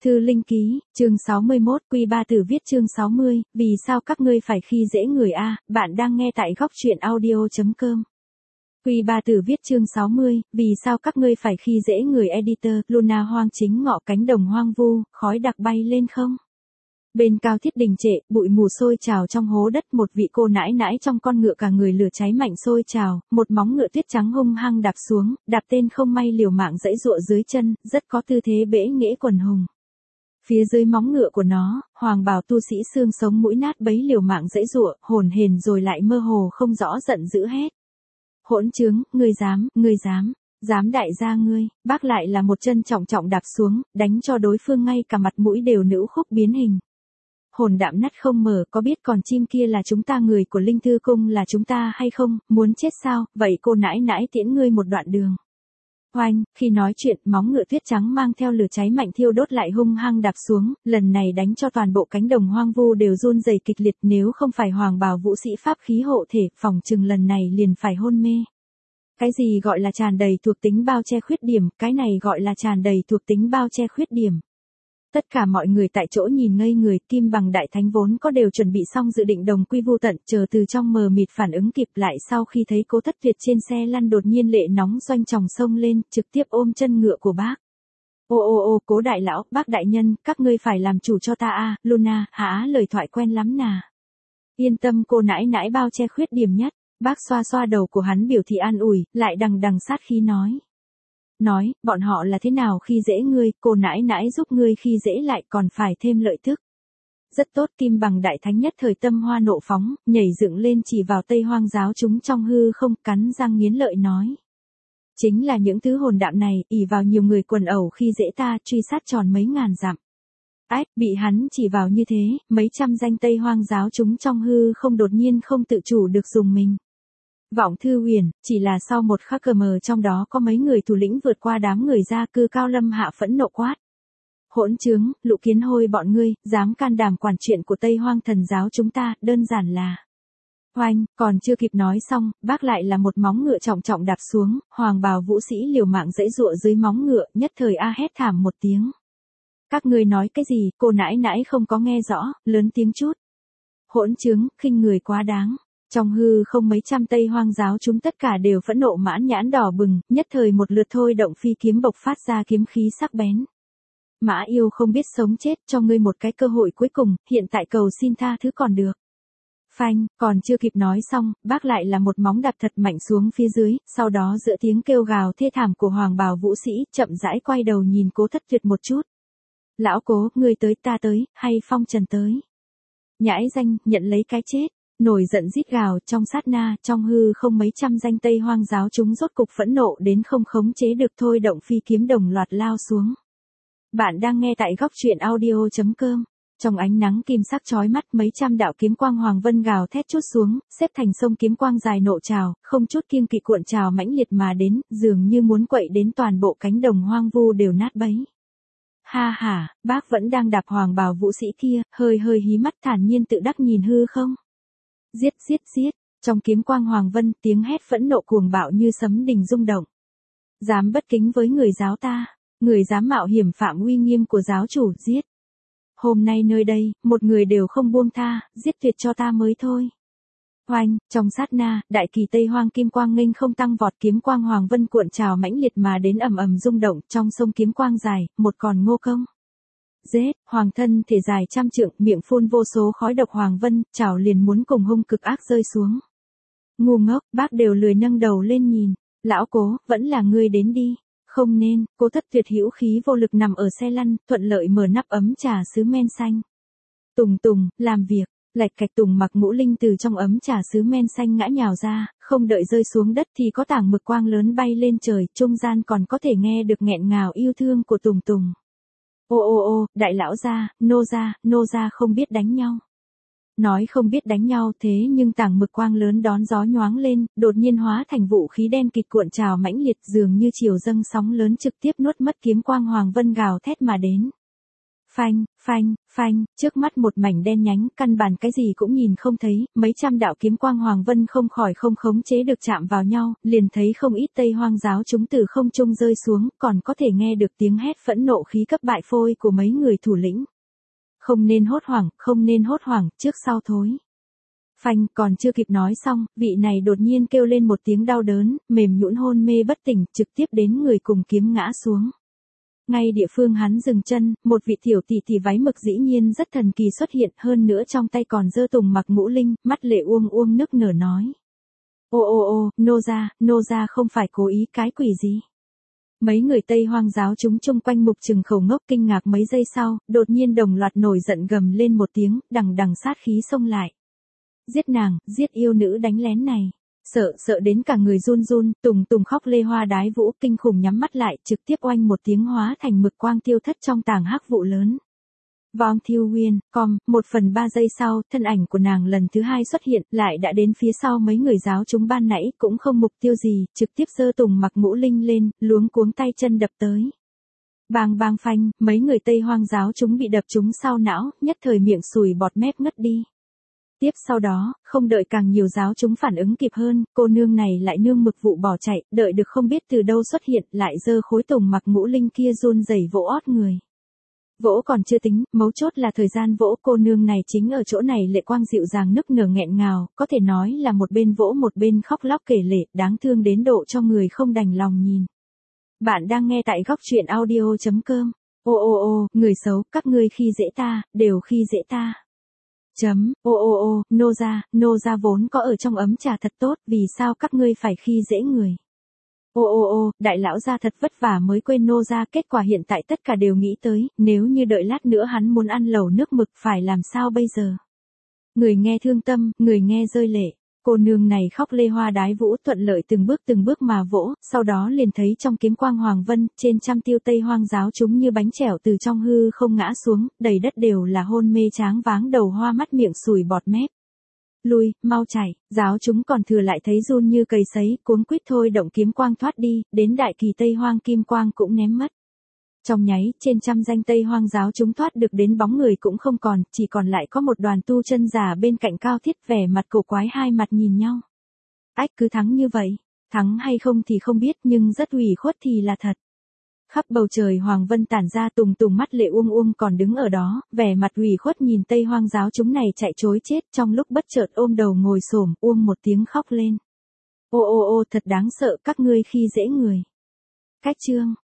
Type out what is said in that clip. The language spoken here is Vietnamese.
Thư Linh Ký, chương 61, Quy Ba Tử viết chương 60, vì sao các ngươi phải khi dễ người a? Bạn đang nghe tại góc truyện audio.com. Quy Ba Tử viết chương 60, vì sao các ngươi phải khi dễ người editor, Luna hoang chính ngọ cánh đồng hoang vu, khói đặc bay lên không? Bên cao thiết đình trệ, bụi mù sôi trào trong hố đất, một vị cô nãi nãi trong con ngựa cả người lửa cháy mạnh sôi trào, một móng ngựa tuyết trắng hung hăng đạp xuống, đạp tên không may liều mạng giãy giụa dưới chân, rất có tư thế bẽ nghễ quần hùng. Phía dưới móng ngựa của nó, hoàng bào tu sĩ xương sống mũi nát bấy liều mạng giãy giụa, hồn hển rồi lại mơ hồ không rõ giận dữ hét. Hỗn trướng, ngươi dám đại gia ngươi, bác lại là một chân trọng trọng đạp xuống, đánh cho đối phương ngay cả mặt mũi đều nữ khúc biến hình. Hồn đạm nát không mở, có biết còn chim kia là chúng ta, người của Linh Thư Cung là chúng ta hay không, muốn chết sao, vậy cô nãi nãi tiễn ngươi một đoạn đường. Oanh, khi nói chuyện, móng ngựa tuyết trắng mang theo lửa cháy mạnh thiêu đốt lại hung hăng đạp xuống, lần này đánh cho toàn bộ cánh đồng hoang vu đều run rẩy kịch liệt, nếu không phải hoàng bào vũ sĩ pháp khí hộ thể, phỏng chừng lần này liền phải hôn mê. Cái gì gọi là tràn đầy thuộc tính bao che khuyết điểm, cái này gọi là tràn đầy thuộc tính bao che khuyết điểm. Tất cả mọi người tại chỗ nhìn ngây người, Kim Bằng Đại Thánh vốn có đều chuẩn bị xong dự định đồng quy vu tận, chờ từ trong mờ mịt phản ứng kịp lại sau khi thấy Cố Thất Tuyệt trên xe lăn đột nhiên lệ nóng doanh tròng sông lên, trực tiếp ôm chân ngựa của bác. Ô, Cố đại lão, bác đại nhân, các ngươi phải làm chủ cho ta a, Luna, hả, lời thoại quen lắm nà. Yên tâm, cô nãi nãi bao che khuyết điểm nhất, bác xoa xoa đầu của hắn biểu thị an ủi, lại đằng đằng sát khí nói, bọn họ là thế nào khi dễ ngươi, cô nãi nãi giúp ngươi khi dễ lại còn phải thêm lợi tức. Rất tốt, Kim Bằng Đại Thánh nhất thời tâm hoa nộ phóng, nhảy dựng lên chỉ vào Tây Hoang giáo chúng trong hư không, cắn răng nghiến lợi nói. Chính là những thứ hồn đạm này, ỷ vào nhiều người quần ẩu khi dễ ta, truy sát tròn mấy ngàn dặm. Ách, bị hắn chỉ vào như thế, mấy trăm danh Tây Hoang giáo chúng trong hư không đột nhiên không tự chủ được dùng mình. Vọng Thư Huyền, chỉ là sau một khắc cờ mờ trong đó có mấy người thủ lĩnh vượt qua đám người ra cư cao lâm hạ phẫn nộ quát. Hỗn trướng, lũ kiến hôi bọn ngươi, dám can đảm quản chuyện của Tây Hoang thần giáo chúng ta, đơn giản là. Oanh, còn chưa kịp nói xong, bác lại là một móng ngựa trọng trọng đạp xuống, hoàng bào vũ sĩ liều mạng giãy giụa dưới móng ngựa, nhất thời a hét thảm một tiếng. Các ngươi nói cái gì, cô nãi nãi không có nghe rõ, lớn tiếng chút. Hỗn trướng, khinh người quá đáng. Trong hư không mấy trăm Tây Hoang giáo chúng tất cả đều phẫn nộ mãn nhãn đỏ bừng, nhất thời một lượt thôi động phi kiếm bộc phát ra kiếm khí sắc bén. Mã yêu không biết sống chết, cho ngươi một cái cơ hội cuối cùng, hiện tại cầu xin tha thứ còn được. Phanh, còn chưa kịp nói xong, bác lại là một móng đạp thật mạnh xuống phía dưới, sau đó giữa tiếng kêu gào thê thảm của hoàng bào vũ sĩ, chậm rãi quay đầu nhìn Cố Thất Tuyệt một chút. Lão Cố, ngươi tới ta tới, hay Phong Trần tới? Nhãi danh, nhận lấy cái chết. Nổi giận rít gào, trong sát na, trong hư không mấy trăm danh Tây Hoang giáo chúng rốt cục phẫn nộ đến không khống chế được thôi động phi kiếm đồng loạt lao xuống. Bạn đang nghe tại góc truyện audio.com. Trong ánh nắng kim sắc chói mắt, mấy trăm đạo kiếm quang hoàng vân gào thét chút xuống, xếp thành sông kiếm quang dài nộ trào, không chút kiêng kỵ cuộn trào mãnh liệt mà đến, dường như muốn quậy đến toàn bộ cánh đồng hoang vu đều nát bấy. Ha ha, bác vẫn đang đạp hoàng bào vũ sĩ kia, hơi hí mắt thản nhiên tự đắc nhìn hư không. Giết, trong kiếm quang hoàng vân, tiếng hét phẫn nộ cuồng bạo như sấm đình rung động. Dám bất kính với người giáo ta, người dám mạo hiểm phạm uy nghiêm của giáo chủ, giết. Hôm nay nơi đây, một người đều không buông tha, giết tuyệt cho ta mới thôi. Oanh, trong sát na, đại kỳ Tây Hoang kim quang nghênh không tăng vọt, kiếm quang hoàng vân cuộn trào mãnh liệt mà đến ầm ầm rung động, trong sông kiếm quang dài, một còn ngô công. Giết, hoàng thân thể dài trăm trượng, miệng phun vô số khói độc hoàng vân, chảo liền muốn cùng hung cực ác rơi xuống. Ngu ngốc, bác đều lười nâng đầu lên nhìn. Lão Cố, vẫn là ngươi đến đi. Không nên, Cố Thất Tuyệt hữu khí vô lực nằm ở xe lăn, thuận lợi mở nắp ấm trà sứ men xanh. Tùng, làm việc, lạch cạch Tùng mặc mũ linh từ trong ấm trà sứ men xanh ngã nhào ra, không đợi rơi xuống đất thì có tảng mực quang lớn bay lên trời, trung gian còn có thể nghe được nghẹn ngào yêu thương của Tùng. Ô, đại lão gia, nô gia không biết đánh nhau. Nói không biết đánh nhau thế nhưng tảng mực quang lớn đón gió nhoáng lên, đột nhiên hóa thành vũ khí đen kịt cuộn trào mãnh liệt, dường như chiều dâng sóng lớn trực tiếp nuốt mất kiếm quang hoàng vân gào thét mà đến. Phanh, phanh, phanh, trước mắt một mảnh đen nhánh, căn bản cái gì cũng nhìn không thấy, mấy trăm đạo kiếm quang Hoàng Vân không khỏi không khống chế được chạm vào nhau, liền thấy không ít Tây Hoang giáo chúng từ không trung rơi xuống, còn có thể nghe được tiếng hét phẫn nộ khí cấp bại phôi của mấy người thủ lĩnh. Không nên hốt hoảng, không nên hốt hoảng, trước sau thối. Phanh, còn chưa kịp nói xong, vị này đột nhiên kêu lên một tiếng đau đớn, mềm nhũn hôn mê bất tỉnh, trực tiếp đến người cùng kiếm ngã xuống. Ngay địa phương hắn dừng chân, một vị tiểu tỷ tỷ váy mực dĩ nhiên rất thần kỳ xuất hiện, hơn nữa trong tay còn giơ tùng mặc ngũ linh, mắt lệ uông uông nức nở nói. Ô, nô gia không phải cố ý cái quỷ gì. Mấy người Tây Hoang giáo chúng chung quanh mục trừng khẩu ngốc kinh ngạc mấy giây sau, đột nhiên đồng loạt nổi giận gầm lên một tiếng, đằng đằng sát khí xông lại. Giết nàng, giết yêu nữ đánh lén này. Sợ đến cả người run run, tùng khóc lê hoa đái vũ, kinh khủng nhắm mắt lại, trực tiếp oanh một tiếng hóa thành mực quang tiêu thất trong tảng hắc vụ lớn. Vong Thiêu Nguyên, 1/3 giây sau, thân ảnh của nàng lần thứ hai xuất hiện, lại đã đến phía sau mấy người giáo chúng ban nãy, cũng không mục tiêu gì, trực tiếp giơ tùng mặc ngũ linh lên, luống cuống tay chân đập tới. Bang bang phanh, mấy người Tây Hoang giáo chúng bị đập trúng sau não, nhất thời miệng sùi bọt mép ngất đi. Tiếp sau đó, không đợi càng nhiều giáo chúng phản ứng kịp hơn, cô nương này lại nương mực vụ bỏ chạy, đợi được không biết từ đâu xuất hiện, lại giơ khối tùng mặc ngũ linh kia run rẩy vỗ ót người. Vỗ còn chưa tính, mấu chốt là thời gian vỗ, cô nương này chính ở chỗ này lệ quang dịu dàng nức nở nghẹn ngào, có thể nói là một bên vỗ một bên khóc lóc kể lể, đáng thương đến độ cho người không đành lòng nhìn. Bạn đang nghe tại góc truyện audio.com. Ô, người xấu, các ngươi khi dễ ta, đều khi dễ ta. Nô gia vốn có ở trong ấm trà thật tốt, vì sao các ngươi phải khi dễ người? Đại lão gia thật vất vả mới quên nô gia, kết quả hiện tại tất cả đều nghĩ tới, nếu như đợi lát nữa hắn muốn ăn lẩu nước mực phải làm sao bây giờ? Người nghe thương tâm, người nghe rơi lệ. Cô nương này khóc lê hoa đái vũ, thuận lợi từng bước mà vỗ, sau đó liền thấy trong kiếm quang Hoàng Vân, trên trăm tiêu Tây Hoang giáo chúng như bánh chẻo từ trong hư không ngã xuống, đầy đất đều là hôn mê tráng váng đầu hoa mắt miệng sùi bọt mép. Lui, mau chạy, giáo chúng còn thừa lại thấy run như cầy sấy, cuống quýt thôi động kiếm quang thoát đi, đến đại kỳ Tây Hoang kim quang cũng ném mất. Trong nháy, trên trăm danh Tây Hoang giáo chúng thoát được đến bóng người cũng không còn, chỉ còn lại có một đoàn tu chân giả bên cạnh Cao Thiết, vẻ mặt cổ quái, hai mặt nhìn nhau. Ách, cứ thắng như vậy, thắng hay không thì không biết, nhưng rất ủy khuất thì là thật. Khắp bầu trời Hoàng Vân tản ra, tùng mắt lệ uông còn đứng ở đó, vẻ mặt ủy khuất nhìn Tây Hoang giáo chúng này chạy trối chết, trong lúc bất chợt ôm đầu ngồi xổm, một tiếng khóc lên. Ô, thật đáng sợ, các ngươi khi dễ người. Cách chương